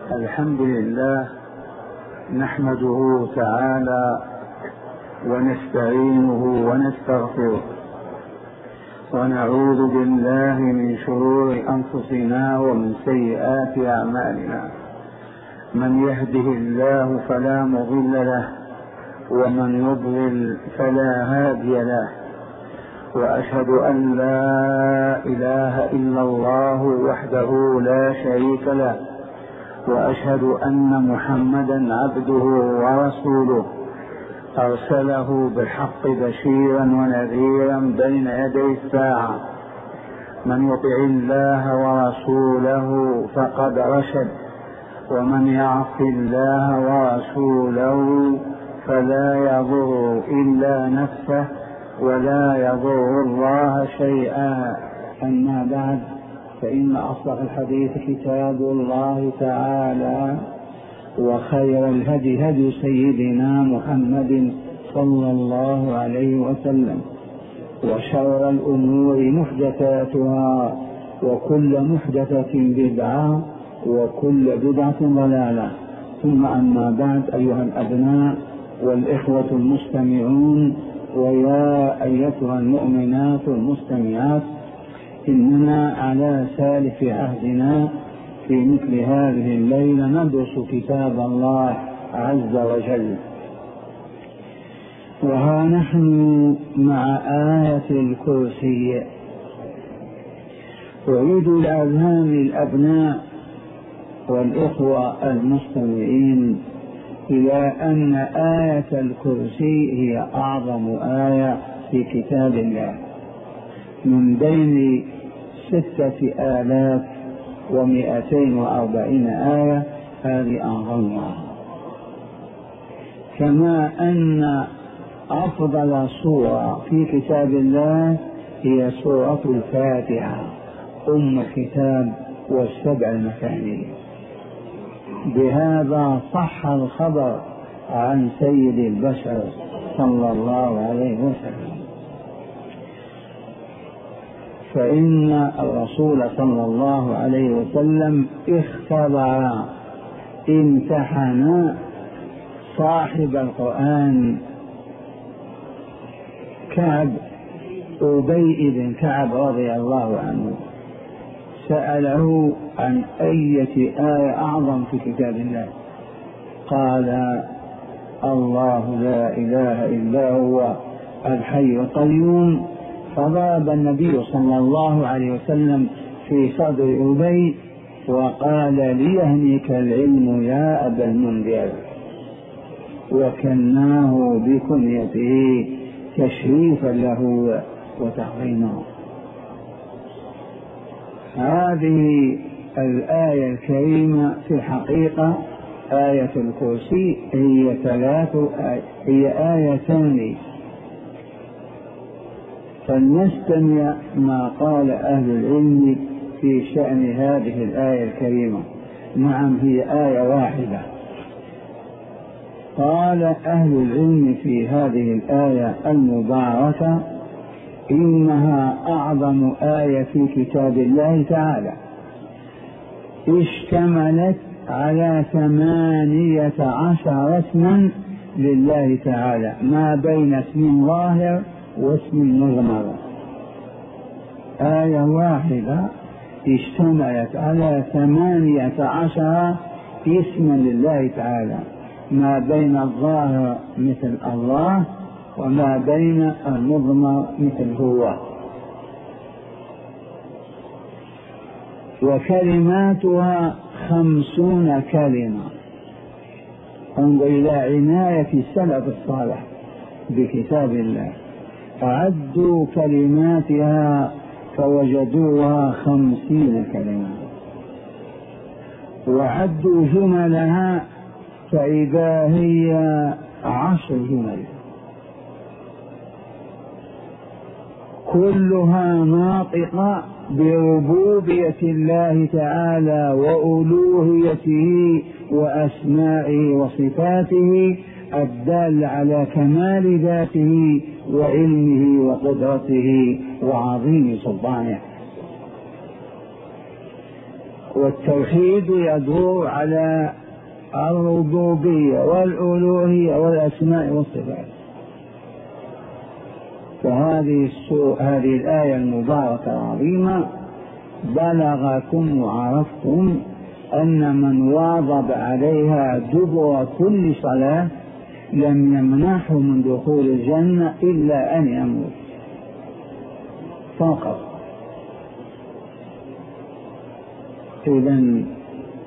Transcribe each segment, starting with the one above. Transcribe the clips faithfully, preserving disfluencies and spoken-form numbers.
الحمد لله نحمده تعالى ونستعينه ونستغفره ونعوذ بالله من شرور أنفسنا ومن سيئات أعمالنا. من يهده الله فلا مضل له ومن يضلل فلا هادي له، وأشهد أن لا إله إلا الله وحده لا شريك له، وأشهد أن محمدا عبده ورسوله أرسله بالحق بشيرا ونذيرا بين يدي الساعة. من يطع الله ورسوله فقد رشد، ومن يعص الله ورسوله فلا يضر إلا نفسه ولا يضر الله شيئا. أما بعد، فإن أصدق الحديث كتاب الله تعالى، وخير الهدي هدي سيدنا محمد صلى الله عليه وسلم، وشر الأمور محدثاتها، وكل محدثة بدعة، وكل بدعة ضلالة. ثم أما بعد، أيها الأبناء والإخوة المستمعون، ويا أيتها المؤمنات المستمعات، إننا على سالف عهدنا في مثل هذه الليلة ندرس كتاب الله عز وجل، وها نحن مع آية الكرسي. أعيد لأذهان الأبناء والإخوة المستمعين إلى أن آية الكرسي هي أعظم آية في كتاب الله من بين ستة آلاف ومئتين وأربعين آية. هذه أعظمها، كما أن أفضل سورة في كتاب الله هي سورة الفاتحة أم الكتاب والسبع المثاني. بهذا صح الخبر عن سيد البشر صلى الله عليه وسلم، فإن الرسول صلى الله عليه وسلم اختبر امتحن صاحب القرآن كعب أبي بن كعب رضي الله عنه، سأله عن أية آية أعظم في كتاب الله، قال: الله لا إله إلا هو الحي القيوم. فضرب النبي صلى الله عليه وسلم في صدر أبي وقال: ليهنيك العلم يا أبا المنذر، وكناه بكنيته تشريفا له وتعظيما. هذه الآية الكريمة في الحقيقة آية الكرسي هي ثلاث آية هي آيتان، فلنستمع ما قال أهل العلم في شأن هذه الآية الكريمة. نعم، هي آية واحدة. قال أهل العلم في هذه الآية المباركة: إنها أعظم آية في كتاب الله تعالى، اشتملت على ثمانية عشر اسما لله تعالى، ما بين اسم ظاهر واسم مضمر. آية واحدة اشتملت على ثمانية عشر اسما لله تعالى، ما بين الظاهر مثل الله وما بين المضمر مثل هو. وكلماتها خمسون كلمة. انظر إلى عناية السلف الصالح بكتاب الله، عدوا كلماتها فوجدوها خمسين كلمة، وعدوا جملها فإذا هي عشر جمل، كلها ناطقة بربوبية الله تعالى وألوهيته وأسمائه وصفاته الدال على كمال ذاته وعلمه وقدرته وعظيم سلطانه. والتوحيد يدور على الربوبية والألوهية والأسماء والصفات. فهذه هذه الآية المباركة العظيمة بلغكم وعرفتم أن من واظب عليها دبر كل صلاة لم يمنعه من دخول الجنة إلا أن يموت فقط. إذن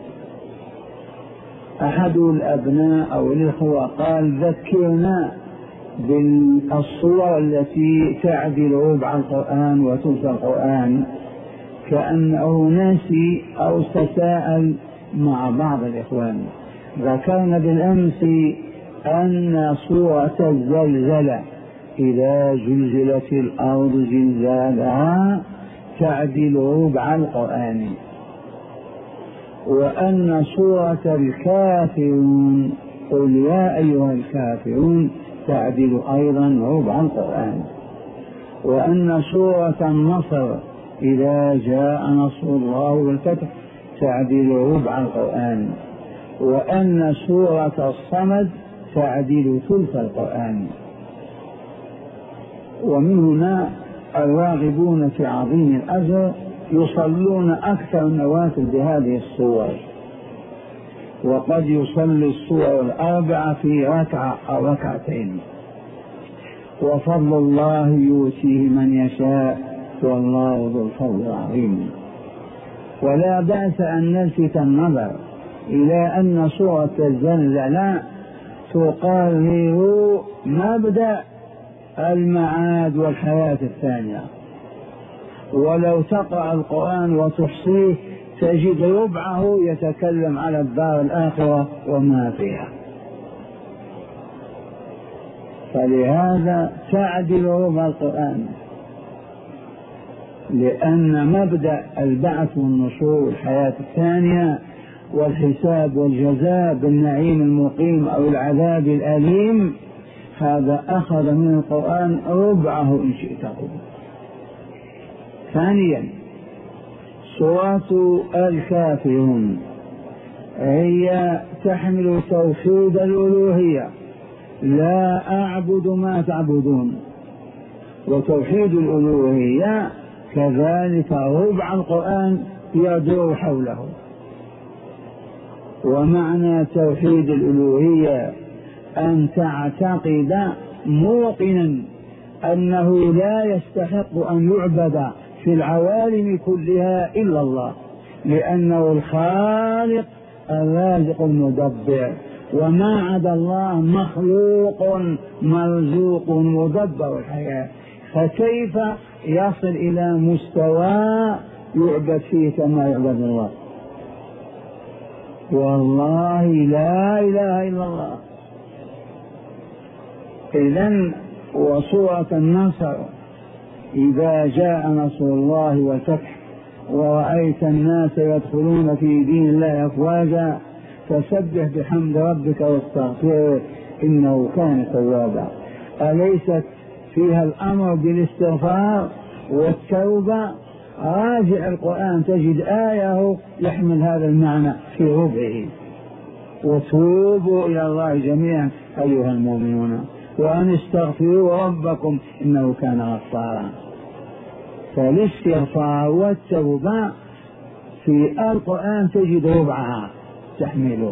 أحد الأبناء أو الإخوة قال ذكرنا بالصور التي تعدل ربع القرآن وثلث القرآن، كأنه ناسي أو تساءل مع بعض الإخوان. ذكرنا بالأمس أن سورة الزلزلة إذا زلزلت الأرض زلزالها تعدل ربع القرآن، وأن سورة الكافرون قل يا أيها الكافرون تعدل أيضا ربع القرآن، وأن سورة النصر إذا جاء نصر الله والفتح تعدل ربع القرآن، وأن سورة الصمد تعدل ثلث القرآن. ومن هنا الراغبون في عظيم الأجر يصلون أكثر النوافل بهذه الصور، وقد يصلي الصور الأربعة في ركعة أو ركعتين. وفضل الله يؤتيه من يشاء والله ذو الفضل العظيم. ولا بأس أن نلفت النظر إلى أن سورة الزلزلة تقرر مبدأ المعاد والحياة الثانية، ولو تقرأ القرآن وتحصيه تجد ربعه يتكلم على الدار الآخرة وما فيها. فلهذا تعدل ربع القرآن، لأن مبدأ البعث والنشور والحياة الثانية والحساب والجزاء بالنعيم المقيم أو العذاب الأليم هذا أخذ من القرآن ربعه إن شئت. ثانيا سورة الكافرون هي تحمل توحيد الألوهية، لا أعبد ما تعبدون، وتوحيد الألوهية كذلك ربع القرآن يدور حوله. ومعنى توحيد الألوهية أن تعتقد موقنا أنه لا يستحق أن يعبد في العوالم كلها إلا الله، لأنه الخالق الرازق المدبر، وما عدا الله مخلوق مرزوق مدبر الحياة، فكيف يصل إلى مستوى يعبد فيه كما يعبد الله؟ والله لا إله إلا الله. إذن وسورة النصر إذا جاء نصر الله والفتح ورأيت الناس يدخلون في دين الله أفواجا فسبح بحمد ربك واستغفره إنه كان توابا. أليست فيها الأمر بالاستغفار والتوبة؟ راجع القرآن تجد آية يحمل هذا المعنى في ربعه. وتوبوا إلى الله جميعا أيها المؤمنون وأن استغفروا ربكم إنه كان غفارا. فالاستغفار والتوبة في القرآن تجد ربعها تحمله.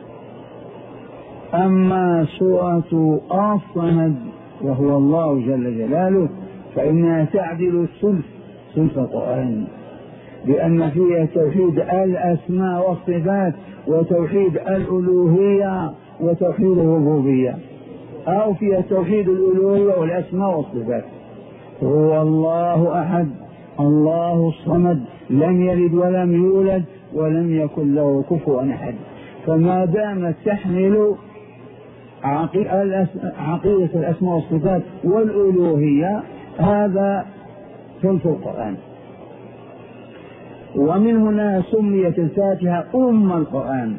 أما سورة الصمد وهو الله جل جلاله فإنها تعدل الثلث ثلث القرآن، لأن فيها توحيد الأسماء والصفات وتوحيد الألوهية وتوحيد الربوبية، أو فيها توحيد الألوهية والأسماء والصفات. هو الله أحد الله الصمد لم يلد ولم يولد ولم يكن له كفوا أحد. فما دامت تحمل عقيدة الأسماء والصفات والألوهية هذا ثلث القرآن. ومن هنا سميت الفاتحة أم القرآن،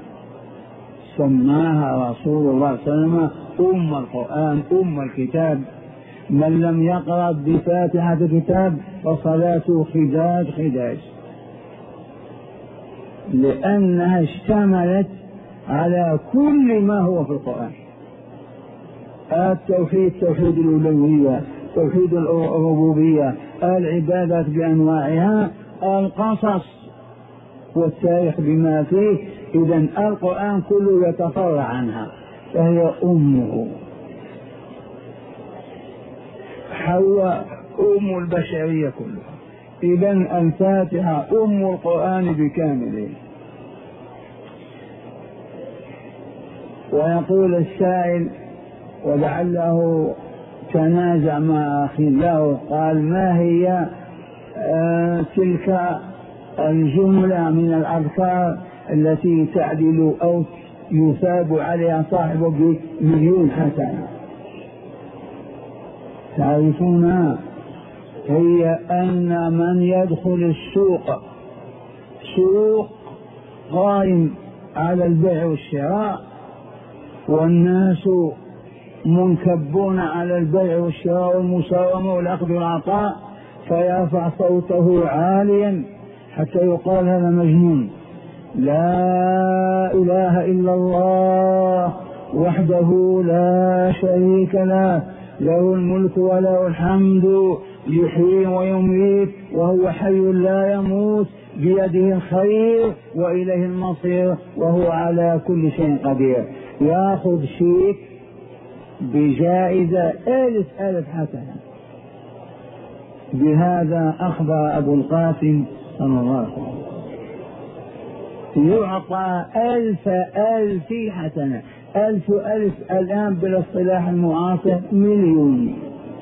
سماها رسول الله صلى الله عليه وسلم أم القرآن أم الكتاب. من لم يقرأ بفاتحة الكتاب فصلاته خداج خداج. لأنها اشتملت على كل ما هو في القرآن. التوحيد، توحيد الألوهية، توحيد الربوبية، العبادات بأنواعها، القصص والتاريخ بما فيه. إذن القرآن كله يتفرع عنها، فهي أمه. حواء أم البشرية كلها. إذن الفاتحة أم القرآن بكامله. ويقول السائل ولعله تنازع مع أخي له، قال: ما هي آه تلك الجملة من الأذكار التي تعدل أو يثاب عليها صاحبه بمليون حسنة؟ تعرفونها؟ هي أن من يدخل السوق، سوق قائم على البيع والشراء والناس منكبون على البيع والشراء والمساومة والأخذ والعطاء، فيرفع صوته عاليا حتى يقال هذا مجنون: لا إله إلا الله وحده لا شريك له، له الملك وله الحمد، يحيي ويميت وهو حي لا يموت، بيده الخير وإليه المصير وهو على كل شيء قدير. يأخذ شيك بجائزة ألف ألف حسنة. بهذا أخبر أبو القاسم صلى الله عليه وسلم: يعطى ألف ألف حسنة. ألف ألف الآن بالاصطلاح المعاصر مليون،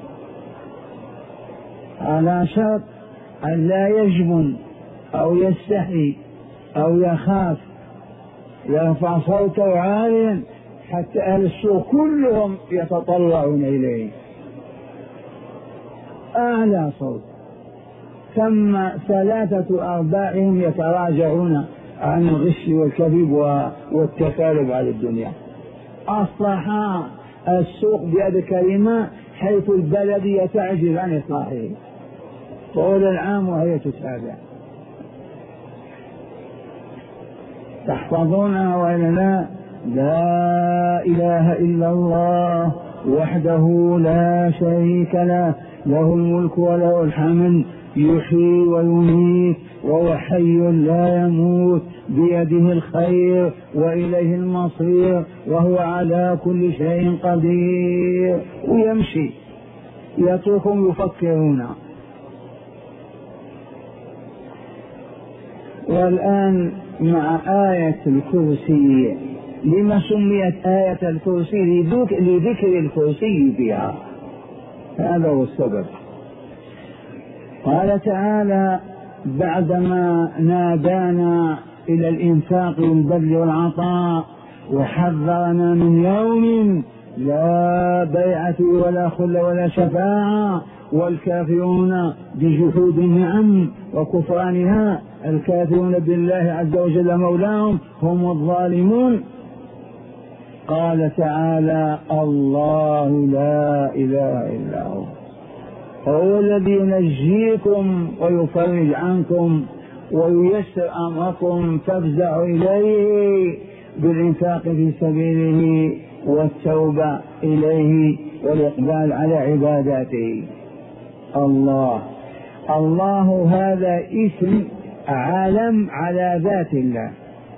على شرط أن لا يجبن أو يستحي أو يخاف، يرفع صوته عاليا حتى أهل السوق كلهم يتطلعون إليه أعلى صوت، ثم ثلاثة أرباعهم يتراجعون عن الغش والكذب والتكالب على الدنيا. أصلح السوق بيد كلمة حيث البلدية تعجز عن إصلاحه طول العام وهي تتابع. تحفظونها وإلا لا؟ لا إله إلا الله وحده لا شريك له، له الملك وله الحمد، يحيي ويميت وهو حي لا يموت، بيده الخير وإليه المصير وهو على كل شيء قدير. ويمشي يتركهم يفكرون. والآن مع آية الكرسي. لما سميت آية الكرسي؟ لذكر الكرسي فيها، هذا هو السبب. قال تعالى بعدما نادانا إلى الإنفاق والبذل والعطاء وحذرنا من يوم لا بيعة ولا خل ولا شفاعة والكافرون بجحود النعم وكفرانها، الكافرون بالله عز وجل مولاهم هم الظالمون. قال تعالى: الله لا إله إلا هو، هو الذي ينجيكم ويفرج عنكم وييسر أمركم، فافزعوا إليه بالإنفاق في سبيله والتوبة إليه والإقبال على عباداته. الله الله هذا اسم علم على ذات الله.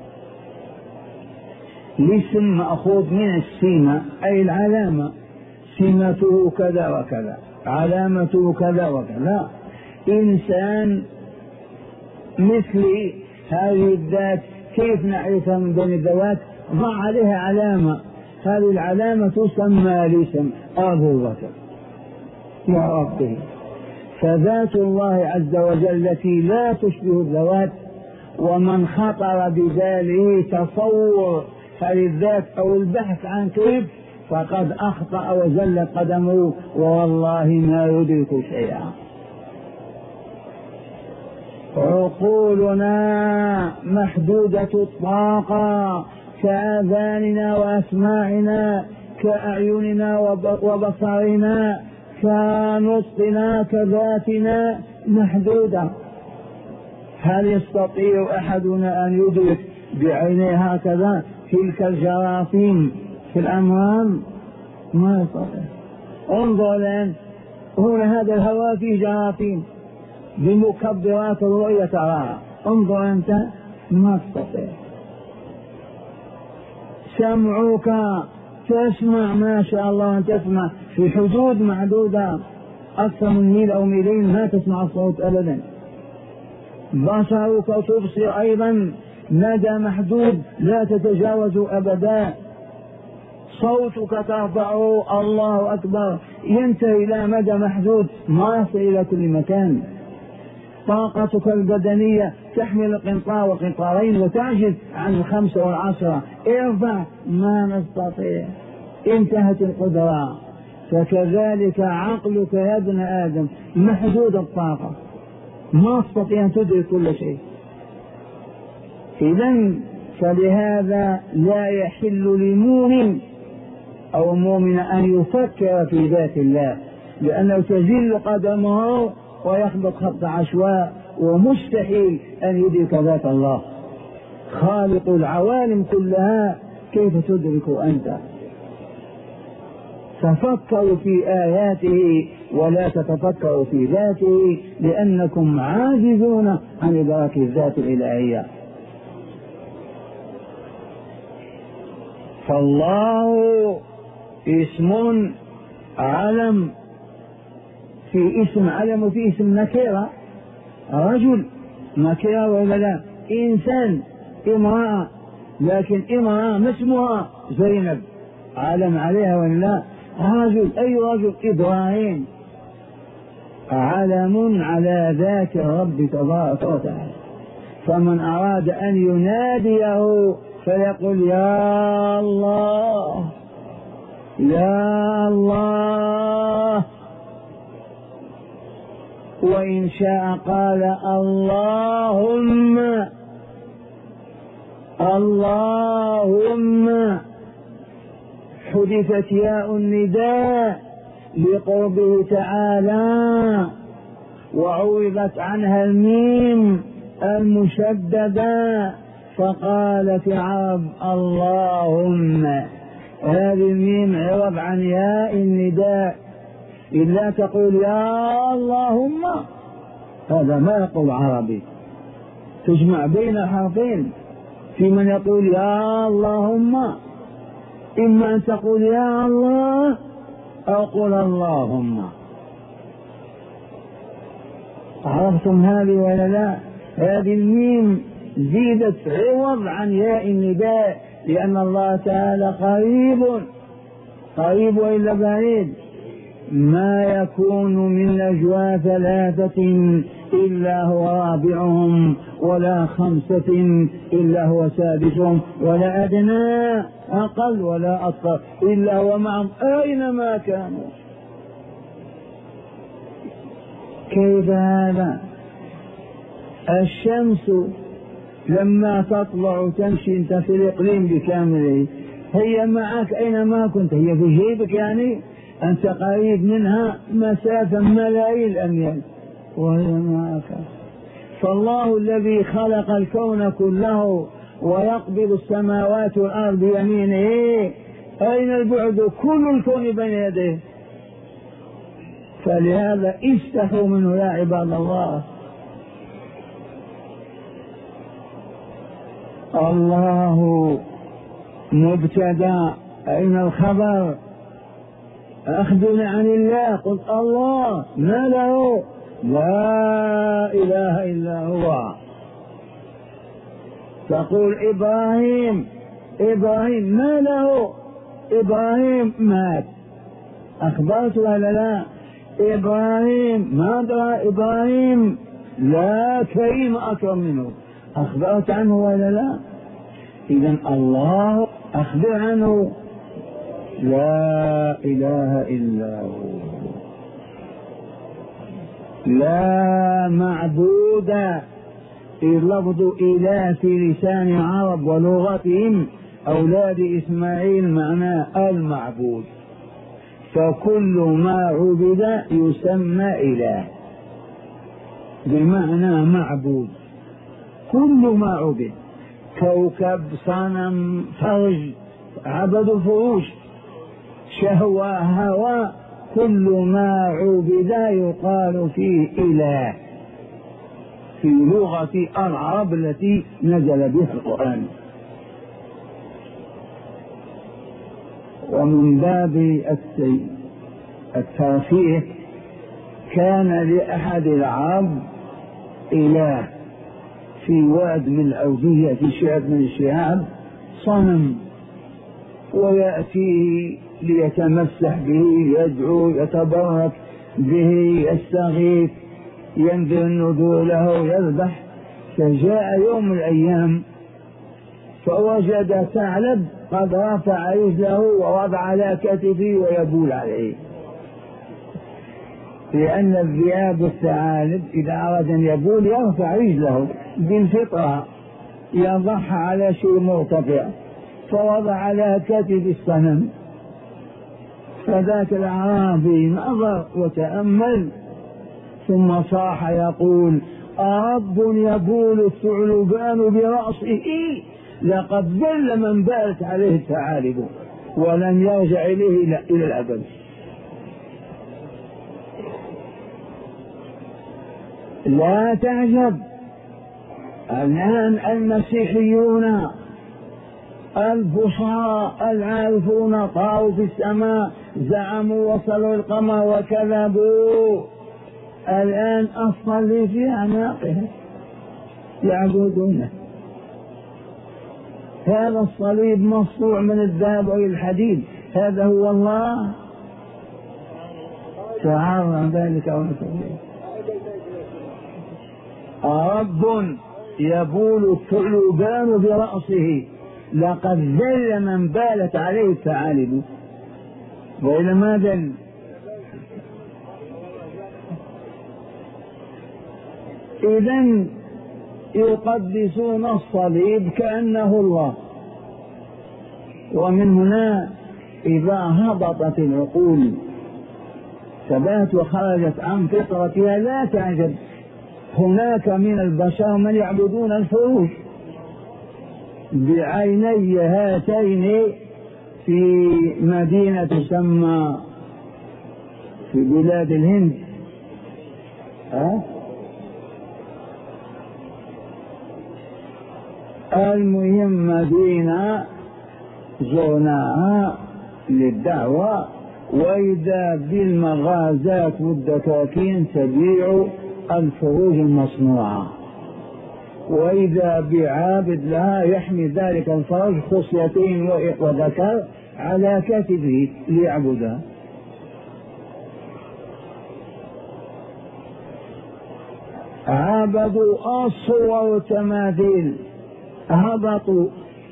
الاسم مأخوذ من السمة أي العلامة، سمته كذا وكذا، علامته كذا وكذا. إنسان مثلي هذه الذات كيف نعرفها من بين الذوات؟ ضع عليها علامة، هذه العلامة تسمى الاسم أبو بكر يا ربي. فذات الله عز وجل التي لا تشبه الذوات، ومن خطر بذاله تصور هذه الذات أو البحث عن كيف فقد أخطأ وزلت قدمه والله ما يدرك شيئا. عقولنا محدودة الطاقة كآذاننا وأسماعنا كأعيننا وبصرنا كنطقنا كذاتنا محدودة، هل يستطيع أحدنا أن يدرك بعينيه هكذا تلك الجراثيم في الأموال؟ ما يستطيع. انظر الآن هنا هذا الهواء فيه جراثيم بمكبرات الرؤية تراها، انظر أنت ما تستطيع. سمعك تسمع ما شاء الله أن تسمع في حدود معدودة، أكثر من ميل أو ميلين ما تسمع الصوت أبدا. بصرك تبصر أيضا مدى محدود لا تتجاوز أبدا. صوتك ترفعه الله أكبر ينتهي إلى مدى محدود ما يصل إلى كل مكان. طاقتك البدنية تحمل قنطار وقنطارين وتعجز عن الخمسة والعشرة، ارفع ما نستطيع، انتهت القدرة. فكذلك عقلك يا ابن آدم محدود الطاقة، ما تستطيع أن تدرك كل شيء. إذن فلهذا لا يحل لمؤمن أو مؤمن أن يفكر في ذات الله، لأنه تزل قدمه ويخبط خط عشواء، ومستحيل أن يدرك ذات الله خالق العوالم كلها. كيف تدرك أنت؟ تفكروا في آياته ولا تتفكروا في ذاته، لأنكم عاجزون عن إدراك الذات الإلهية. فالله اسم علم، في اسم علم وفي اسم نكرة. رجل نكرة ولا لا؟ إنسان امرأة، لكن امرأة ما اسمها زينب، علم عليها ولا لا؟ رجل، أي رجل؟ إبراهيم، علم على ذات الرب تبارك وتعالى. فمن أراد أن يناديه فيقول يا الله يا الله، وإن شاء قال اللهم اللهم. حذفت ياء النداء لقربه تعالى وعوضت عنها الميم المشددة، فقالت العرب اللهم. هذه الميم عوض عن ياء النداء، إلا تقول يا اللهم، هذا ما يقول عربي. تجمع بين حرفين في من يقول يا اللهم، إما أن تقول يا الله أو قل اللهم. عرفتم هذه ولا لا؟ هذه الميم زيدت عوض عن ياء النداء، لأن الله تعالى قريب قريب وإلا بعيد. ما يكون من نجوى ثلاثة إلا هو رابعهم، ولا خمسة إلا هو سادسهم، ولا أدنى أقل ولا أكثر إلا هو معهم أينما كانوا. كيف هذا؟ الشمس لما تطلع تمشي انت في الإقليم بكامله، هي معك أينما كنت، هي في جيبك، يعني أنت قريب منها مسافة ملايين الأميال وهي معك. فالله الذي خلق الكون كله ويقبض السماوات والأرض بيمينه، أين البعد؟ كل الكون بين يديه. فلهذا استحوا منه يا عباد الله. الله مبتدأ، أين الخبر؟ أخبرنا عن الله. قلت الله ما له؟ لا إله إلا هو. تقول إبراهيم، إبراهيم ما له؟ إبراهيم مات، أخبرت ولا لا؟ إبراهيم ما أدرى إبراهيم، لا كريم أكرم منه، أخبرت عنه ولا لا؟ إذن الله أخبر عنه. لا إله إلا هو، لا معبود. لفظ إله في لسان العرب ولغتهم أولاد إسماعيل معناه المعبود، فكل ما عبد يسمى إله بمعنى معبود. كل ما عبد، كوكب، صنم، فرج، عبد الفروج، شهوة، هوى، كل ما عبد يقال فيه إله في لغة العرب التي نزل بها القرآن. ومن باب الترفيه كان لأحد العرب إله في واد من الأودية في شعب من الشعاب صنم، ويأتيه ليتمسح به، يدعو، يتبرك به، يستغيث، ينذر النذور له، يذبح. فجاء يوم من الأيام فوجد ثعلب قد رفع رجله ووضع على كتفه ويبول عليه، لأن الذئاب والثعالب إذا أراد أن يبول يرفع رجله بالفطرة، يضعها على شيء مرتفع، فوضع على كتف الصنم. فذاك الأعرابي نظر وتأمل ثم صاح يقول: أرب يبول الثعلبان برأسه لقد ذل من بالت عليه الثعالب ولن يرجع إليه إلى الأبد. لا تعجب الآن المسيحيون البصراء العارفون طاروا في السماء، زعموا وصلوا القمر وكذبوا، الآن الصليب في أعناقهم يعبدونه. هذا الصليب مصنوع من الذهب والحديد، هذا هو الله؟ تعالى ذلك ونسأله. رب يبول الثعلبان برأسه لقد ذل من بالت عليه الثعالب. وإلى ما ذل؟ إذن يقدسون الصليب كأنه الله. ومن هنا إذا هبطت العقول ثبات وخرجت عن فطرتها لا تعجب، هناك من البشر من يعبدون الفروج بعيني هاتين في مدينة تسمى في بلاد الهند أه؟ المهم مدينة زرناها للدعوة، وإذا بالمغازات والدكاكين تبيع الفروج المصنوعة، وإذا بعابد لها يحمي ذلك الفرج خصيتين وذكر على كتفه ليعبدها. عبدوا الصور والتماثيل، هبطوا،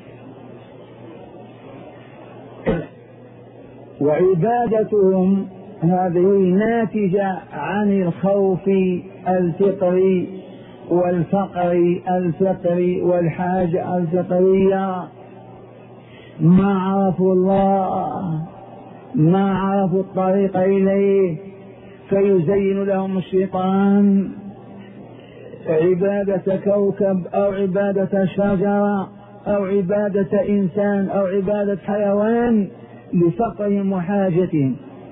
وعبادتهم هذه ناتجة عن الخوف الفطري والفقر الفطري والحاجة الفطرية. ما عرفوا الله، ما عرفوا الطريق إليه، فيزين لهم الشيطان عبادة كوكب أو عبادة شجرة أو عبادة إنسان أو عبادة حيوان لفقرهم وحاجتهم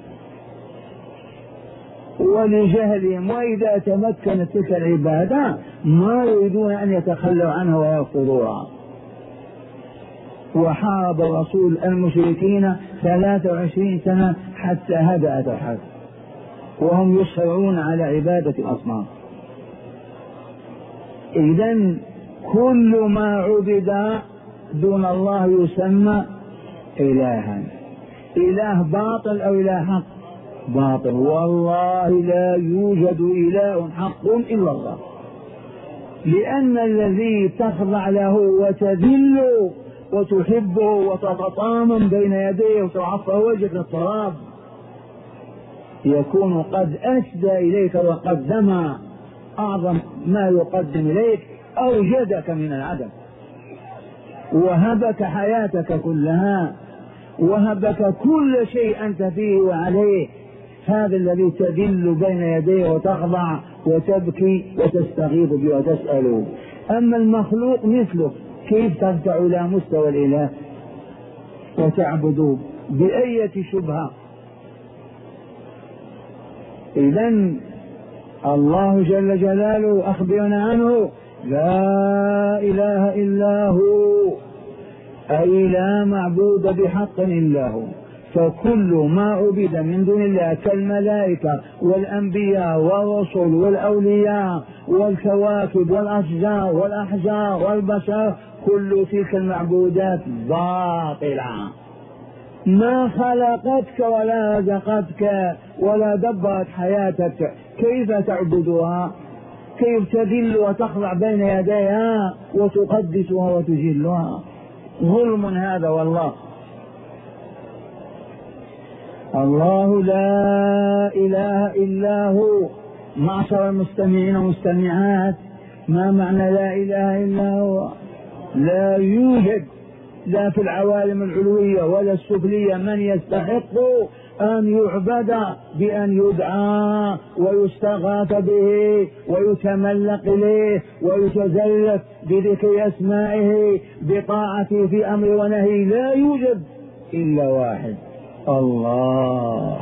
ولجهلهم. وإذا تمكنت تلك العبادة ما يريدون أن يتخلوا عنها ويرفضوها. وحارب الرسول المشركين ثلاث وعشرين سنة حتى هدأت الحرب، وهم يصرون على عبادة الأصنام. إذن كل ما عبد دون الله يسمى إلها. إله باطل أو إله حق؟ باطل. والله لا يوجد إله حق إلا الله، لأن الذي تخضع له وتذل وتحبه وتتطامن بين يديه وتعفى وجهك التراب يكون قد أسدى إليك وقدم أعظم ما يقدم إليك، أوجدك من العدم وهبك حياتك كلها، وهبك كل شيء أنت فيه وعليه. هذا الذي تذل بين يديه وتخضع وتبكي وتستغيث به وتسأله. أما المخلوق مثله كيف ترفع إلى مستوى الإله وتعبدوه بأية شبهة؟ إذن الله جل جلاله أخبرنا عنه لا إله إلا هو، أي لا معبود بحق إلا هو. فكل ما عبد من دون الله كالملائكة والأنبياء والرسل والأولياء والكواكب والأشجار والأحجار والبشر، كل تلك المعبودات باطلة، ما خلقتك ولا رزقتك ولا دبرت حياتك، كيف تعبدها؟ كيف تذل وتخضع بين يديها وتقدسها وتجلها؟ ظلم هذا والله. الله لا إله إلا هو. معشر المستمعين والمستمعات، ما معنى لا إله إلا هو؟ لا يوجد لا في العوالم العلوية ولا السفلية من يستحق أن يعبد بأن يدعى ويستغاث به ويتملق إليه ويتزلف بذكر أسمائه بطاعته في أمر ونهي. لا يوجد إلا واحد، الله.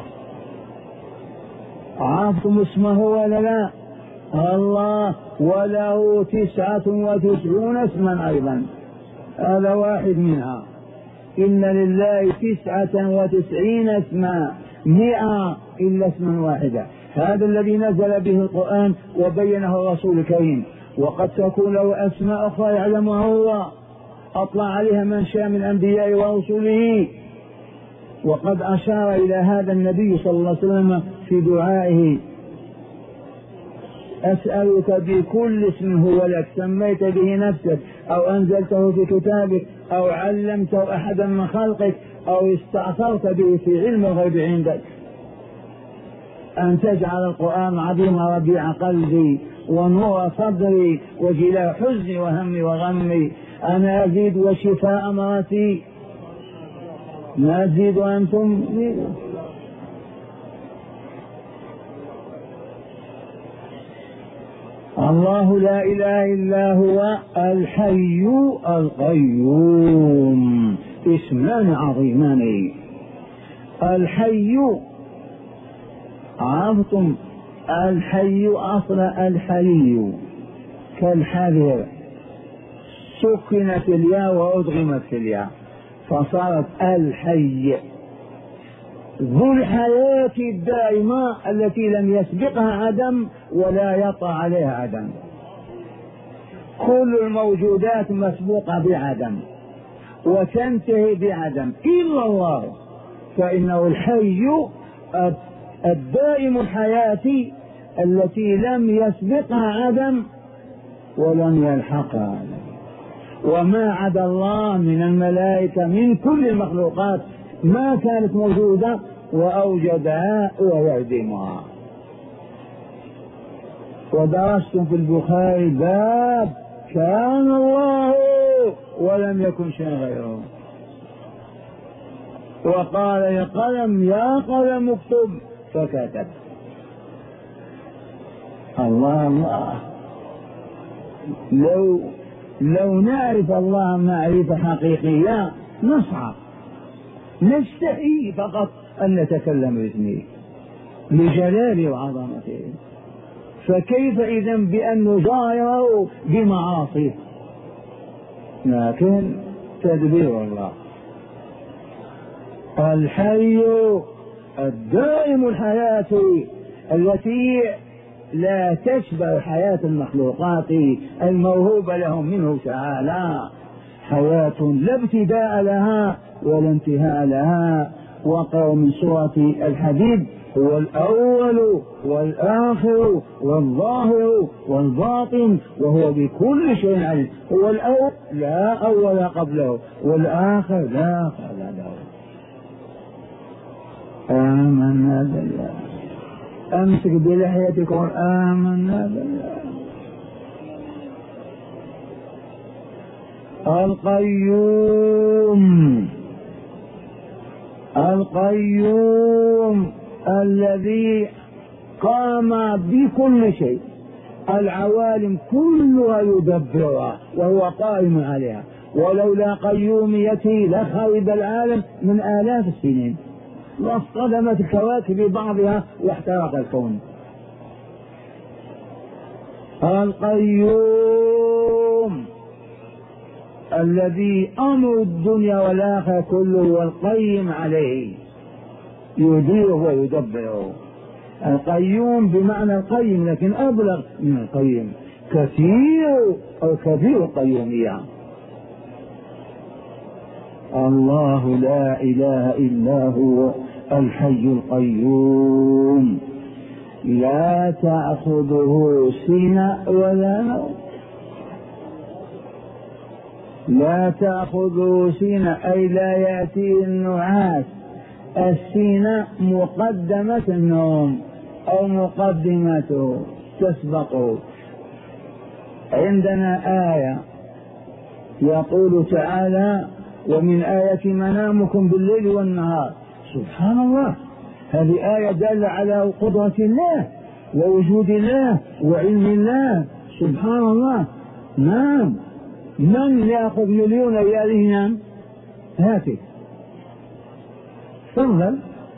عرفتم اسمه ولا لا؟ الله، وله تسعة وتسعون اسما أيضا، هذا واحد منها. إن لله تسعة وتسعين اسما، مئة إلا اسما واحدا. هذا الذي نزل به القرآن وبينه الرسول الكريم، وقد تكون له أسماء أخرى يعلمها هو، أطلع عليها من شاء من أنبياء ورسله. وقد أشار إلى هذا النبي صلى الله عليه وسلم في دعائه: أسألك بكل اسم هو لك سميت به نفسك أو أنزلته في كتابك أو علمته أحدا من خلقك أو استأثرت به في علم الغيب عندك أن تجعل القرآن عظيم ربيع قلبي ونور صدري وجلاء حزني وهمي وغمي. أنا أزيد وشفاء مرتي، ما أزيد وأنتم. الله لا إله إلا هو الحي القيوم، اسمان عظيمان. الحي، عرفتم الحي أصل الحي كالحذر، سكنت الياء وأدغمت في الياء فصارت الحي، ذو الحياة الدائمة التي لم يسبقها عدم ولا يطأ عليها عدم. كل الموجودات مسبوقة بعدم وتنتهي بعدم إلا الله، فإنه الحي الدائم الحياة التي لم يسبقها عدم ولم يلحقها عدم. وما عدا الله من الملائكة من كل المخلوقات ما كانت موجودة وأوجدها ويعدمها. ودرستم في البخاري باب كان الله ولم يكن شيء غيره، وقال يا قلم يا قلم اكتب فكتب. الله الله، لو لو نعرف الله معرفة حقيقية نصعب، نستحي فقط أن نتكلم باسمه لجلاله وعظمته، فكيف إذن بأن نجاهره بمعاصيه؟ لكن تدبير الله. الحي الدائم الحياة التي لا تشبه حياة المخلوقات الموهوبة لهم منه تعالى، حياة لا ابتداء لها ولا انتهاء لها. وقع من سورة الحديد: هو الأول والآخر والظاهر والباطن وهو بكل شيء عليم. هو الأول لا أول قبله، والآخر لا آخر له. آمنا بالله. أمسك بلحيتك آمنا بالله. القيوم، القيوم الذي قام بكل شيء العوالم كلها يدبرها وهو قائم عليها، ولولا قيوميته لخرب العالم من آلاف السنين واصطدمت الكواكب بعضها واحترق الكون. القيوم الذي أمر الدنيا والآخرة كله هو القيم عليه، يديره ويدبره. القيوم بمعنى القيم، لكن أبلغ من القيم، كثير أو كبير القيومية. الله لا إله إلا هو الحي القيوم لا تأخذه سنة ولا نوم. لا تأخذه سنة أي لا يأتيه النعاس. السنة مقدمة النوم أو مقدمته تسبقه. عندنا آية يقول تعالى: ومن آية منامكم بالليل والنهار. سبحان الله، هذه آية دالة على قدرة الله ووجود الله وعلم الله. سبحان الله. نعم، من يأخذ مليون ريال ينام؟ هاتف، تفضل.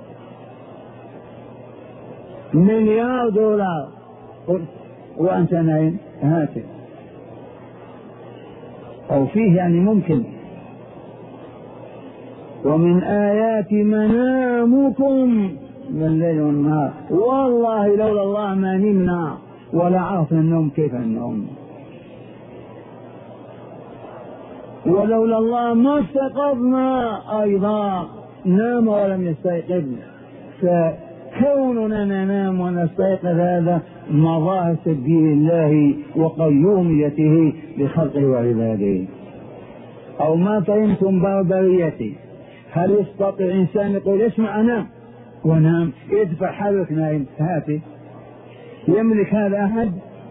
مليار دولار وأنت نايم، هاتف. أو فيه يعني ممكن. ومن آيات منامكم بالليل والنهار. والله لولا الله ما نمنا ولا عرفنا النوم كيف النوم، ولولا الله ما استيقظنا أيضا. نام ولم يستيقظ، فكوننا ننام ونستيقظ هذا مظاهر تدبير الله وقيوميته لخلقه وعباده. أو ما فهمتم بربريتي؟ هل يستطيع إنسان يقول اسمع أنام ونام، يدفع حالك نايم؟ هاتي، يملك هذا أحد؟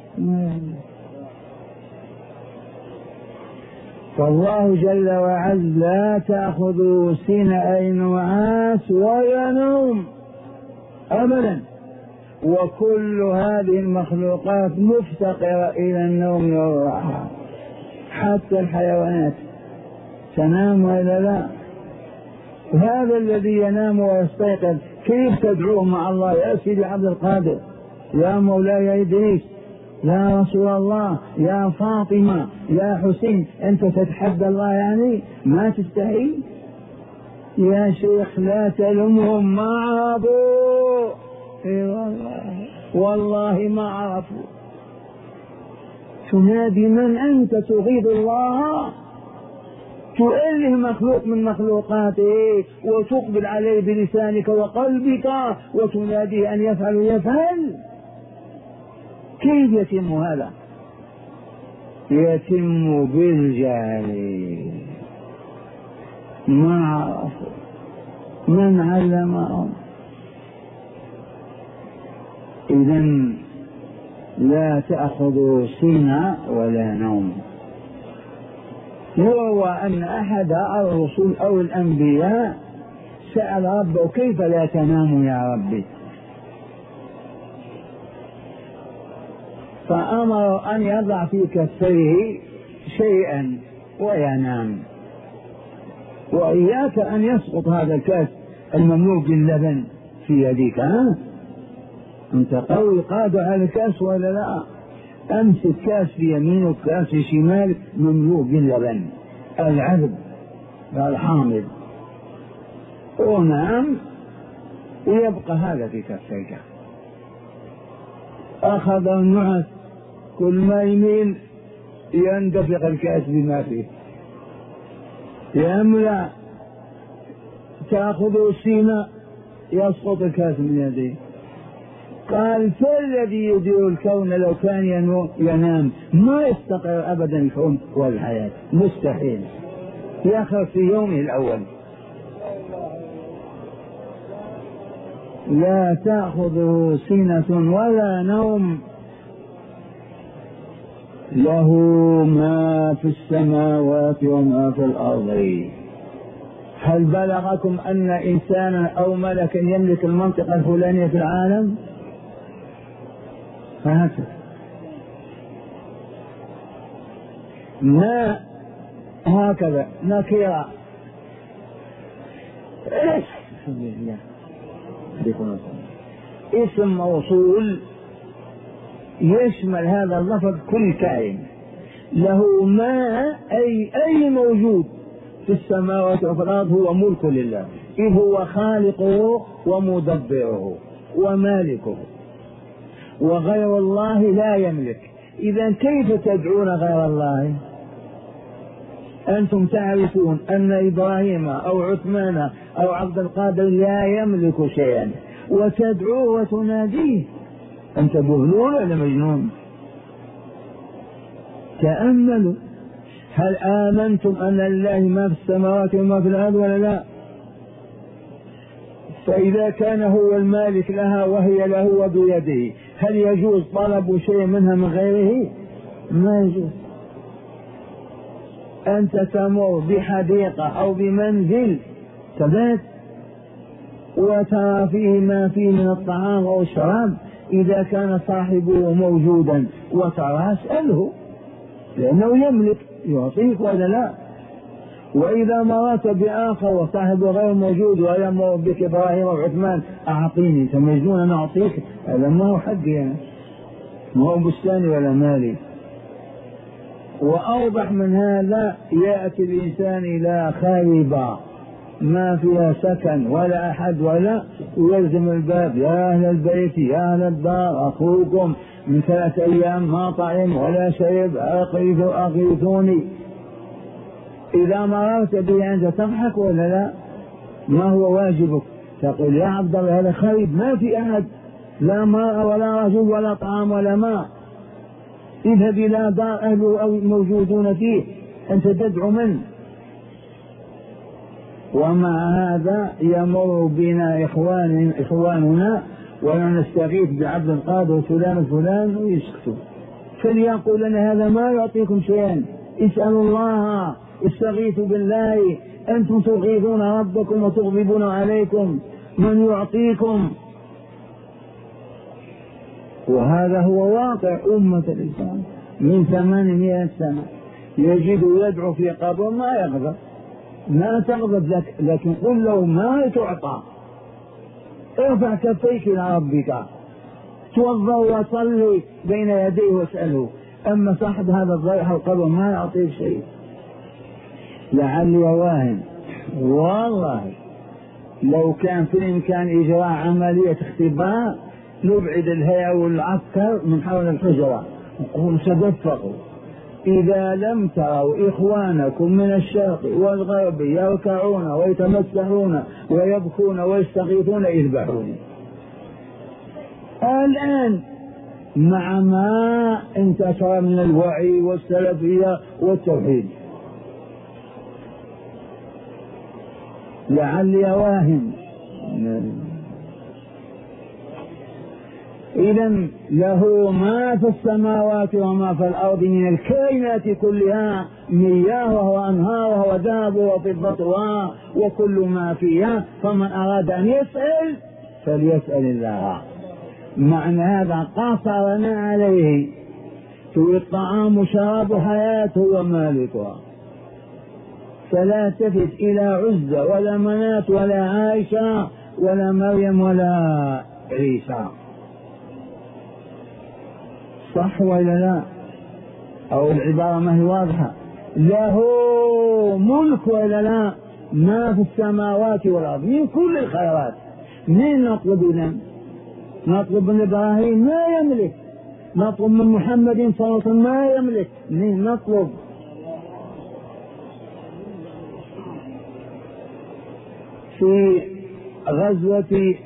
فالله جل وعلا لا تأخذه سنة أي نعاس ولا نوم أبدا، وكل هذه المخلوقات مفتقرة إلى النوم والراحة. حتى الحيوانات تنام ولا لا؟ هذا الذي ينام ويستيقظ كيف تدعوه مع الله؟ يا سيدي عبد القادر، يا مولاي إدريس، يا رسول الله، يا فاطمة، يا حسين، أنت تتحدى الله يعني؟ ما تستحي؟ يا شيخ لا تلمهم، ما عرفوا. اي والله والله ما عرفوا. تنادي من أنت؟ تغيظ الله، تؤله مخلوق من مخلوقاته وتقبل عليه بلسانك وقلبك وتناديه أن يفعل يفعل. كيف يتم هذا؟ يتم بالجهل. ما عرفوا، من علمهم؟ إذن لا تأخذوا سنة ولا نوم. هو أن أحد الرسل أو الأنبياء سأل ربه: كيف لا تنام يا ربي؟ فأمر أن يضع في كفيه شيئا وينام، وإياك أن يسقط هذا الكاس المملوء باللبن في يديك. ها؟ أنت قوي قادر على الكاس ولا لا؟ أمسك كاس في يمينك كاس في شمالك مملوء باللبن العذب الحامض، ونام ويبقى هذا في كفيك. أخذ النعس، كل ما يميل يندفق الكاس بما فيه، يملأ، تأخذ السيناء يسقط الكاس من يديه. قال: فالذي يدير الكون لو كان ينام ما يستقر أبدا الكون والحياة، مستحيل، يخرج في يومه الأول. لا تأخذه سنة ولا نوم، له ما في السماوات وما في الأرض. هل بلغكم أن إنسانا أو ملكا يملك المنطقة الفلانية في العالم؟ فهكذا ما هكذا نكرة اسم موصول يشمل هذا اللفظ كل كائن له ما، أي أي موجود في السماوات وفي الأرض هو ملك لله، إذ هو خالقه ومدبره ومالكه، وغير الله لا يملك. إذا كيف تدعون غير الله؟ أنتم تعرفون أن إبراهيم أو عثمان أو عبد القادر لا يملك شيئا وتدعوه وتناديه، أنت مهلول ولا مجنون؟ تأملوا، هل آمنتم أن لله ما في السماوات وما في الأرض ولا لا؟ فإذا كان هو المالك لها وهي له وبيده، هل يجوز طلب شيء منها من غيره؟ ما يجوز. أنت تمر بحديقة أو بمنزل تبات وترى فيه ما فيه من الطعام أو الشراب، إذا كان صاحبه موجودا وترى اسأله، لأنه يملك يعطيك ولا لا. وإذا مرت بآخر وصاحبه غير موجود ويمر بك إبراهيم وعثمان أعطيني، أنت مجنون أنا أعطيك؟ هذا ما هو حقي يعني، ما هو بستاني ولا مالي. وأوضح من هذا، يأتي الإنسان إلى خيبة ما فيها سكن ولا أحد ولا، ويلزم الباب: يا أهل البيت يا أهل الدار أخوكم من ثلاث أيام ما طعم ولا شرب أغيثوني. إذا مررت به أنت تضحك ولا لا؟ ما هو واجبك؟ تقول: يا عبد الله هذا خريب ما في أحد، لا ماء ولا رجل ولا طعام ولا ماء، اذهب إلى دار أهله أو موجودون فيه، أنت تدعو من؟ ومع هذا يمر بنا إخوان إخواننا ونستغيث بعبد القادر فلان فلان ويسكتوا. فليقول لنا: هذا ما يعطيكم شيئا، اسألوا الله، استغيثوا بالله، أنتم تغيثون ربكم وتغضبون عليكم من يعطيكم. وهذا هو واقع أمة الإسلام من ثمانمائة سنة، يجد يدعو في قبر ما يغضب، ما تغضب لك، لكن قل له ما تعطى، ارفع كفيك إلى ربك، توضأ وصلي بين يديه واسأله. أما صاحب هذا الضيح القبر ما يعطيه شيء. لعلي واهم والله لو كان في الإمكان إجراء عملية اختبار نبعد الهيئة والعسكر من حول الحجرة نقول: تدفقوا، إذا لم تروا إخوانكم من الشرق والغرب يركعون ويتمسحون ويبكون ويستغيثون اذبحوني. الآن مع ما انتشر من الوعي والسلفية والتوحيد، لعلي واهم. إذن له ما في السماوات وما في الأرض من الكائنات كلها، مياه وأنهار وذهب وفضة وكل ما فيها، فمن أراد أن يسأل فليسأل الله. معنى هذا قاصرنا عليه في الطعام وشراب حياته ومالكها، فلا تفت إلى عزة ولا منات ولا عائشة ولا مريم ولا عيسى. صح ولا لا؟ أو العبارة ما هي واضحة؟ له ملك ولا لا؟ ما في السماوات والأرض من كل الخيرات. من نطلب إذن؟ نطلب من إبراهيم ما يملك، نطلب من محمد صلى الله عليه وسلم ما يملك، من نطلب؟ في غزوة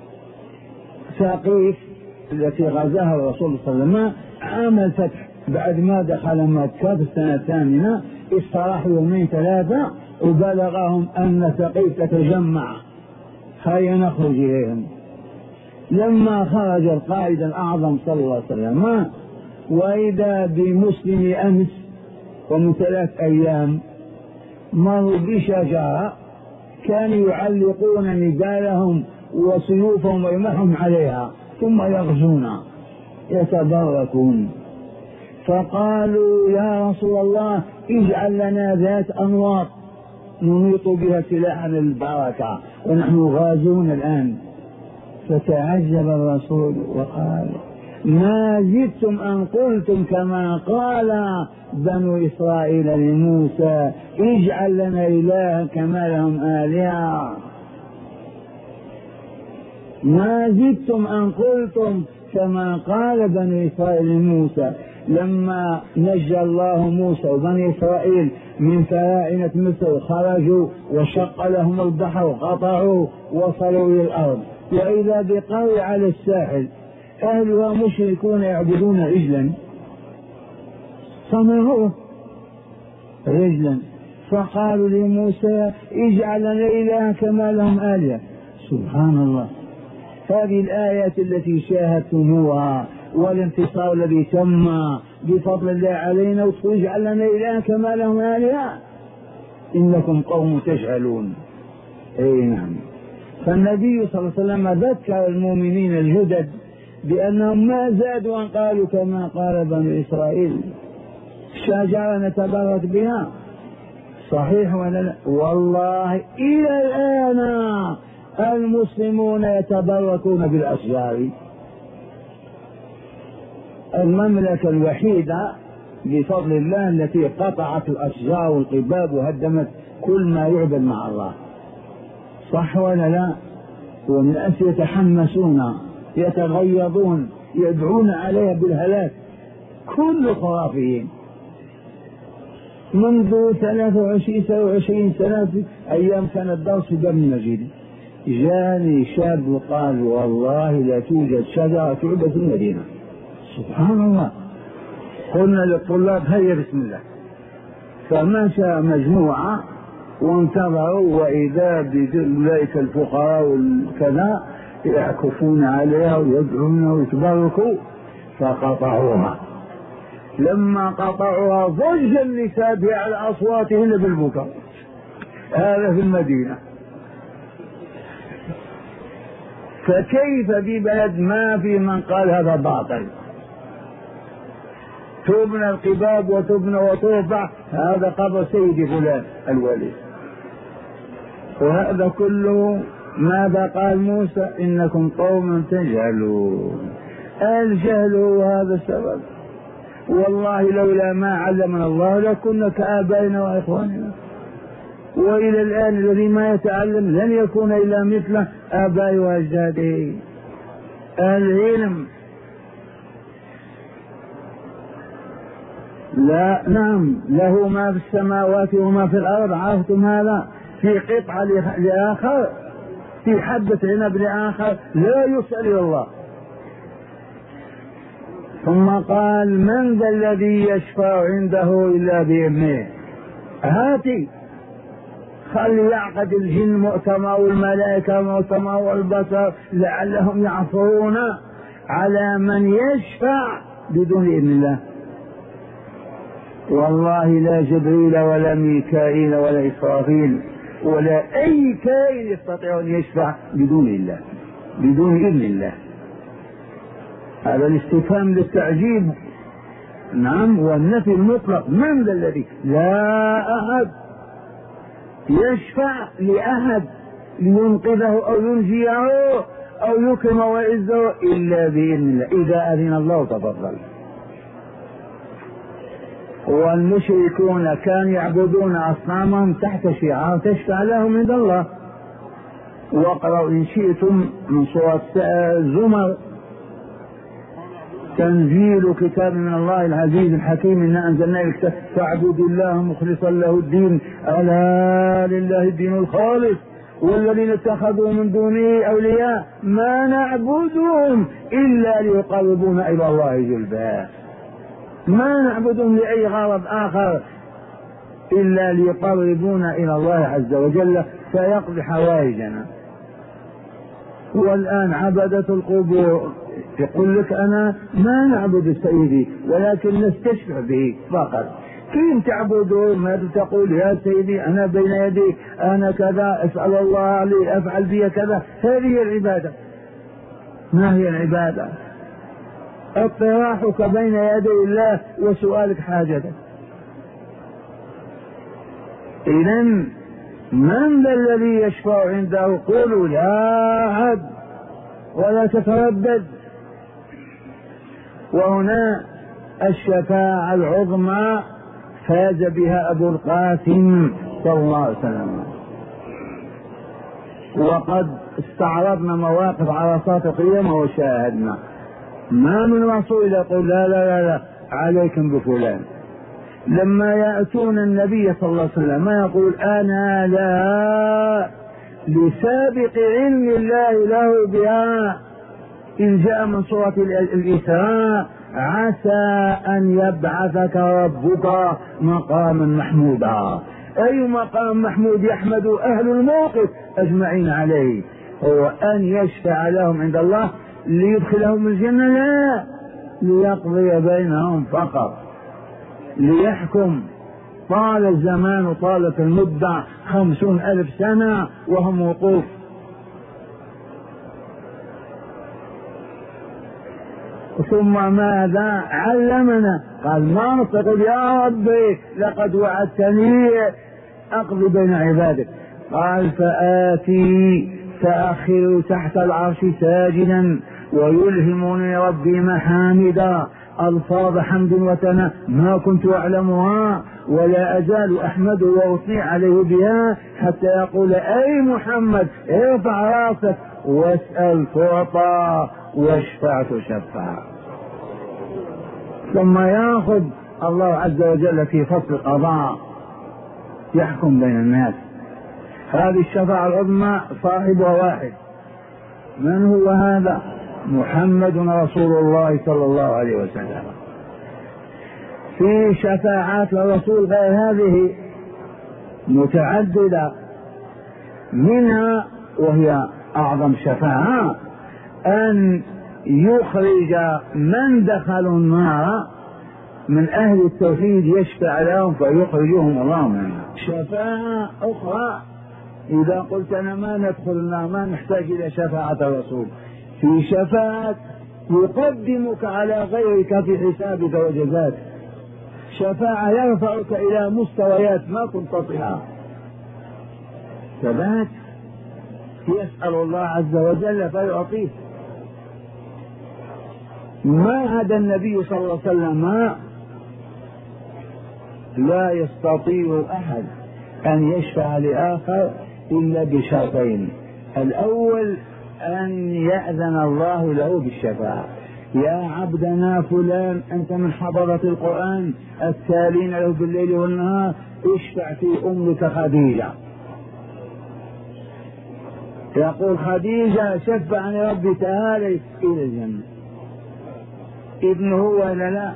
ثقيف التي غزاها الرسول صلى الله عليه وسلم عام الفتح، بعد ما دخل مكة في السنة الثامنة، استراحوا يومين ثلاثة وبلغهم أن ثقيف تتجمع، هيا نخرج إليهم. لما خرج القائد الأعظم صلى الله عليه وسلم وإذا بمسلم أمس ومن ثلاث أيام مروا بشجرة كانوا يعلقون نبالهم وسيوفهم ويمحهم عليها ثم يغزون يتبركون، فقالوا: يا رسول الله اجعل لنا ذات أنواط نميط بها سلاحا البركة ونحن غازون الآن. فتعجب الرسول وقال ما زدتم أن قلتم كما قال بنو إسرائيل لموسى اجعل لنا إلها كما لهم آلهة. ما زدتم أن قلتم كما قال بنو إسرائيل لموسى لما نجى الله موسى وبني إسرائيل من فراعنة مصر، خرجوا وشق لهم البحر وقطعوا وصلوا إلى الأرض، وإذا بقرية على الساحل أهلها مشركون يعبدون رجلا، صنعوا رجلا، فقالوا لموسى اجعل لنا إلها كما لهم آلهة. سبحان الله. هذه الآيات التي شاهدتموها والانتصار الذي تم بفضل الله علينا، واجعل لنا إلها كما لهم آلهة، إنكم قوم تجهلون. أي نعم. فالنبي صلى الله عليه وسلم ذكر المؤمنين الجدد بأنهم ما زادوا أن قالوا كما قال بنو إسرائيل شجرة نتبرك بها. صحيح ولا لا؟ والله إلى الآن المسلمون يتبركون بالأشجار. المملكة الوحيدة بفضل الله التي قطعت الأشجار والقباب وهدمت كل ما يعبد مع الله. صح ولا لا؟ ومن أجل يتحمسون يتغيظون يدعون عليها بالهلاك كل خرافيين. منذ ثلاثة وعشرين سنة في أيام كان الدرس في باب المجيد جاني شاب وقال والله لا توجد شجرة تعبد في المدينة. سبحان الله. قلنا للطلاب هيا بسم الله، فمشى مجموعة وانتظروا وإذا بأولئك الفقراء والكذا يعكفون عليها ويدعون ويتبركوا فقطعوها. لما قطعوها ضج النساء على أصواتهن بالبكاء. هذا في المدينة. فكيف ببلد ما في من قال هذا باطل؟ تبنى القباب وتبنى وترفع، هذا قبر سيدي فلان الولي. وهذا كله ماذا قال موسى؟ إنكم قوم تجهلون. الجهل هو هذا السبب. والله لولا ما علمنا الله لكنا كآبائنا وإخواننا، وإلى الآن الذي ما يتعلم لن يكون إلا مثل آبائه وأجداده. العلم لا نعم له ما في السماوات وما في الأرض. عرفتم هذا؟ في قطعة لآخر، في حبة عنب لآخر لا يسأل الله. ثم قال من ذا الذي يشفع عنده إلا بإذنه. هاتي خلي يعقد الجن مؤتمر والملائكة مؤتمر والبشر لعلهم يعثرون على من يشفع بدون إذن الله. والله لا جبريل ولا ميكائيل ولا إسرافيل ولا أي كائن يستطيع أن يشفع بدون الله، بدون إذن الله. هذا الاستفهام للتعجيب. نعم. والنفي المطلق. من ذا الذي لا أحد يشفع لأحد لينقذه أو ينجيه أو يكرم ويعزه إلا بإذن الله. إذا أذن الله تفضل. والمشركون كانوا يعبدون أصنامهم تحت شعار تشفع لهم عند الله. واقرأوا إن شئتم من سورة الزمر تنزيل كتاب من الله العزيز الحكيم إنا أنزلنا الكتاب فاعبدوا الله مخلصا له الدين ألا لله الدين الخالص والذين اتخذوا من دونه أولياء ما نعبدهم إلا ليقربونا إلى الله زلفى. ما نعبدهم لأي غرض آخر إلا ليقربونا إلى الله عز وجل فيقضي حوائجنا. والآن عبدة القبور يقول لك أنا ما نعبد سيدي ولكن نستشفع به فقط. كيف تعبده؟ ما تقول يا سيدي أنا بين يديك أنا كذا أسأل الله لي أفعل بي كذا. هذه العبادة. ما هي العبادة؟ اطراحك بين يدي الله وسؤالك حاجتك. إذن من ذا الذي يشفع عنده؟ قولوا لا أحد ولا تتردد. وهنا الشفاعة العظمى فاز بها أبو القاسم صلى الله عليه وسلم. وقد استعرضنا مواقف عرصات القيامة وشاهدنا ما من رسول يقول لا لا لا, لا عليكم بفلان. لما يأتون النبي صلى الله عليه وسلم ما يقول أنا لا، لسابق علم الله له بها. إن جاء من سورة الإسراء عسى أن يبعثك ربك مقاما محمودا. أي مقام محمود يحمد أهل الموقف أجمعين عليه؟ هو أن يشفع لهم عند الله ليدخلهم الجنة؟ لا، ليقضي بينهم فقط، ليحكم. طال الزمان وطالت المدة خمسون ألف سنة وهم وقوف. ثم ماذا علمنا؟ قال ما تقول يا ربي لقد وعدتني أقضي بين عبادك. قال فآتي فأخر تحت العرش ساجدا ويلهمني ربي محامدا، ألفاظ حمد وثناء ما كنت أعلمها ولا أزال أحمده وأثني عليه بها، حتى يقول أي محمد ارفع راسك واسأل تعطى واشفع تشفع. ثم يأخذ الله عز وجل في فصل قضاء يحكم بين الناس. هذه الشفاعة العظمى صاحبها واحد. من هو هذا؟ محمد رسول الله صلى الله عليه وسلم. في شفاعات الرسول غير هذه متعددة، منها وهي أعظم شفاعة أن يخرج من دخلوا النار من أهل التوحيد، يشفع لهم فيخرجهم الله منها. شفاعة أخرى إذا قلت أنا ما ندخل النار ما نحتاج إلى شفاعة الرسول، في شفاعة يقدمك على غيرك في حسابك وجزاك، شفاعة يرفعك إلى مستويات ما كنت تصلها. ثبات يسأل الله عز وجل فيعطيه. ما هذا النبي صلى الله عليه وسلم لا يستطيع أحد أن يشفع لآخر إلا بشرطين: الأول أن يأذن الله له بالشفاعة. يا عبدنا فلان أنت من حضرة القرآن التالين له بالليل والنهار، اشفع في أمك خديجة. يقول خديجة شفعني ربي تعالى إلى الجنة. ابنه هو ولا لا؟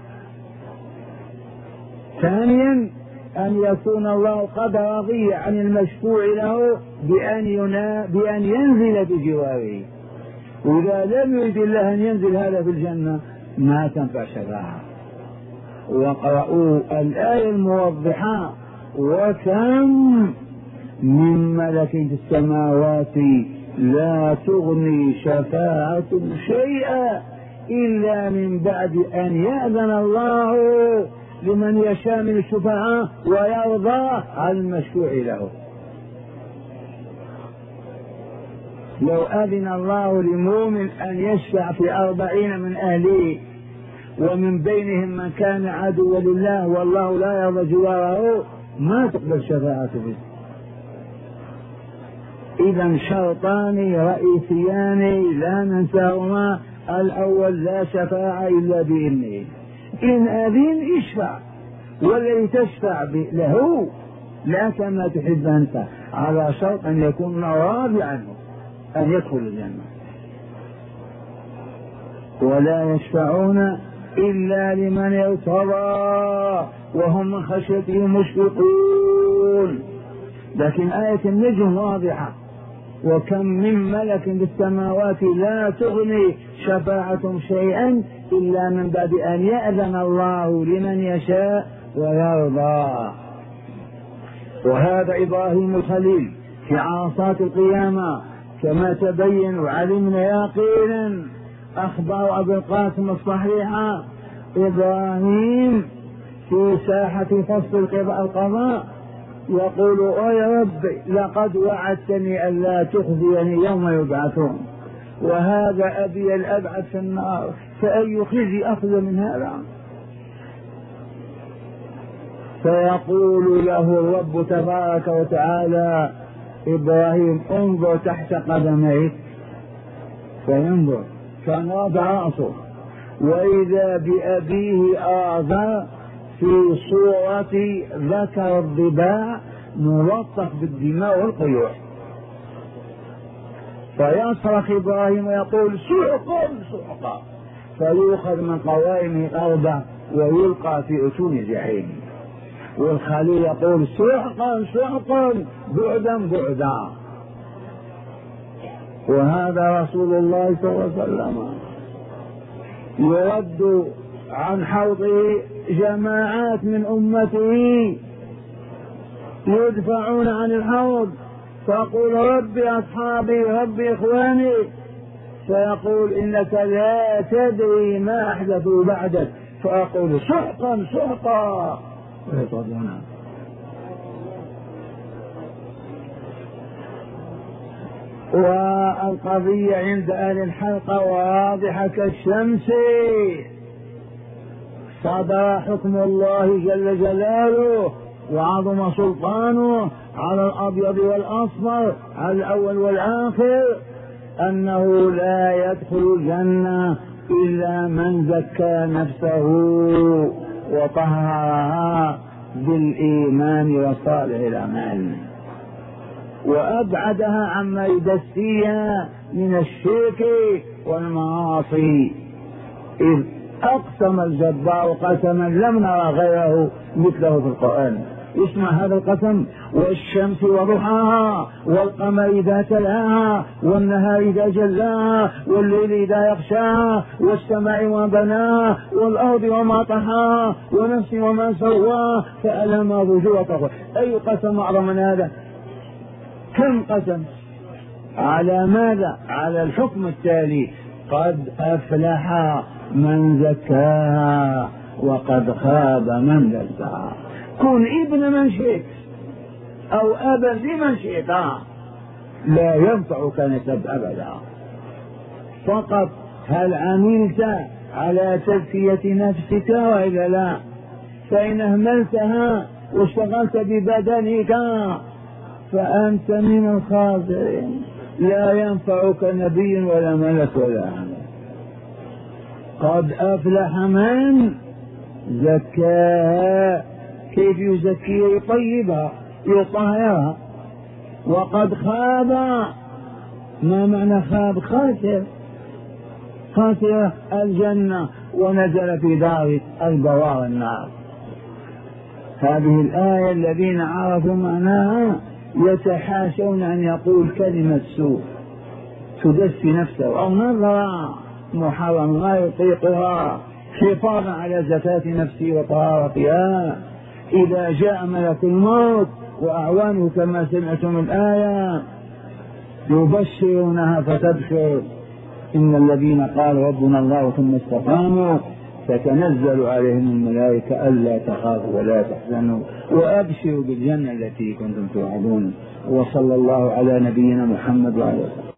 ثانيا أن يكون الله قد رضي عن المشفوع له بأن, ينا بأن ينزل بجواره، وإذا لم يرد الله أن ينزل هذا في الجنة ما تنفع شفاعة. وقرأوا الآية الموضحة: وكم من ملك في السماوات لا تغني شفاعة شيئا إلا من بعد أن يأذن الله لمن يشاء من الشفعاء ويرضى عن المشفوع له. لو أذن الله لمؤمن أن يشفع في أربعين من أهله ومن بينهم من كان عدوا لله والله لا يرضى جواره ما تقبل شفاعته. إذا شرطان رئيسيان لا ننساهما: الأول لا شفاعة إلا بإذنه، إن أذن اشفع، والذي تشفع له لا كما تحب أنت، على شرط أن يكون راضي عنه أن يدخل الجنة. ولا يشفعون إلا لمن ارتضى وهم من خشيته مشفقون. لكن آية النجم واضحة: وكم من ملك في السماوات لا تغني شفاعة شيئا إلا من بعد أن يأذن الله لمن يشاء ويرضى. وهذا إبراهيم الخليل في عرصات القيامة كما تبين وعلمنا يقينا. أخبار أبي القاسم الصحيحة: إبراهيم في ساحة فصل القضاء يقول يا ربي لقد وعدتني ألا تخزيني يوم يبعثون، وهذا أبي الأبعد في النار، فأي خزي أخذ من هذا؟ فيقول له الرب تبارك وتعالى إبراهيم انظر تحت قدميك، فينظر كان وضع رأسه، وإذا بأبيه آذر في صورة ذكر الضباع ملطخ بالدماء والقيوع، فيصرخ إبراهيم ويقول سحقا سحقا، فيؤخذ من قوائم أربع ويلقى في أتون الجحيم، والخليل يقول سحقا سحقا بعدا بعدا. وهذا رسول الله صلى الله عليه وسلم يرد عن حوضه جماعات من أمته يدفعون عن الحوض، فيقول ربي أصحابي ربي إخواني، فيقول إنك لا تدري ما أحدثوا بعدك، فأقول سحقا سحقا ويطردون. والقضية عند أهل الحلقة واضحة كالشمس، صدر حكم الله جل جلاله وعظم سلطانه على الأبيض والأصفر، على الأول والآخر، أنه لا يدخل الجنة إلا من زكى نفسه وطهرها بالإيمان وصالح الأعمال، وأبعدها عما يدسيها من الشرك والمعاصي، إذ أقسم الجبار قسما لم نرى غيره مثله في القرآن. اسمع هذا القسم: والشمس وضحاها والقمر إذا تلاها والنهار إذا جلاها والليل إذا يغشاها والسماء وما بناها والأرض وما طحاها ونفس وما سواها فألهمها فجورها وتقواها. أي قسم أعظم من هذا؟ كم قسم على ماذا؟ على الحكم التالي: قد أفلح من زكاها وقد خاب من دساها. كن ابن من شئت أو أبا لمن شئت، لا ينفعك نسب أبدا. فقط هل عملت على تزكية نفسك وإلا لا؟ فإن أهملتها واشتغلت ببدنك فأنت من الخاسرين، لا ينفعك نبي ولا ملك ولا عمل. قد أفلح من زكاها، كيف يزكيها؟ يطيبها يطهرها. وقد خاب، ما معنى خاب؟ خاسر، خاسر الجنة ونزل في دار البوار النار. هذه الآية الذين عرفوا معناها يتحاشون أن يقول كلمة سوء تدسي نفسه أو نظرة محرم لا يطيقها حفاظا على زكاة نفسه وطهارتها. إذا جاء ملك الموت وأعوانه كما سمعتم الآية يبشرونها فتبشر: إن الذين قالوا ربنا الله ثم استقاموا تتنزل عليهم الملائكة ألا تخافوا ولا تحزنوا وأبشروا بالجنة التي كنتم توعدون. وصلى الله على نبينا محمد وعلى آله.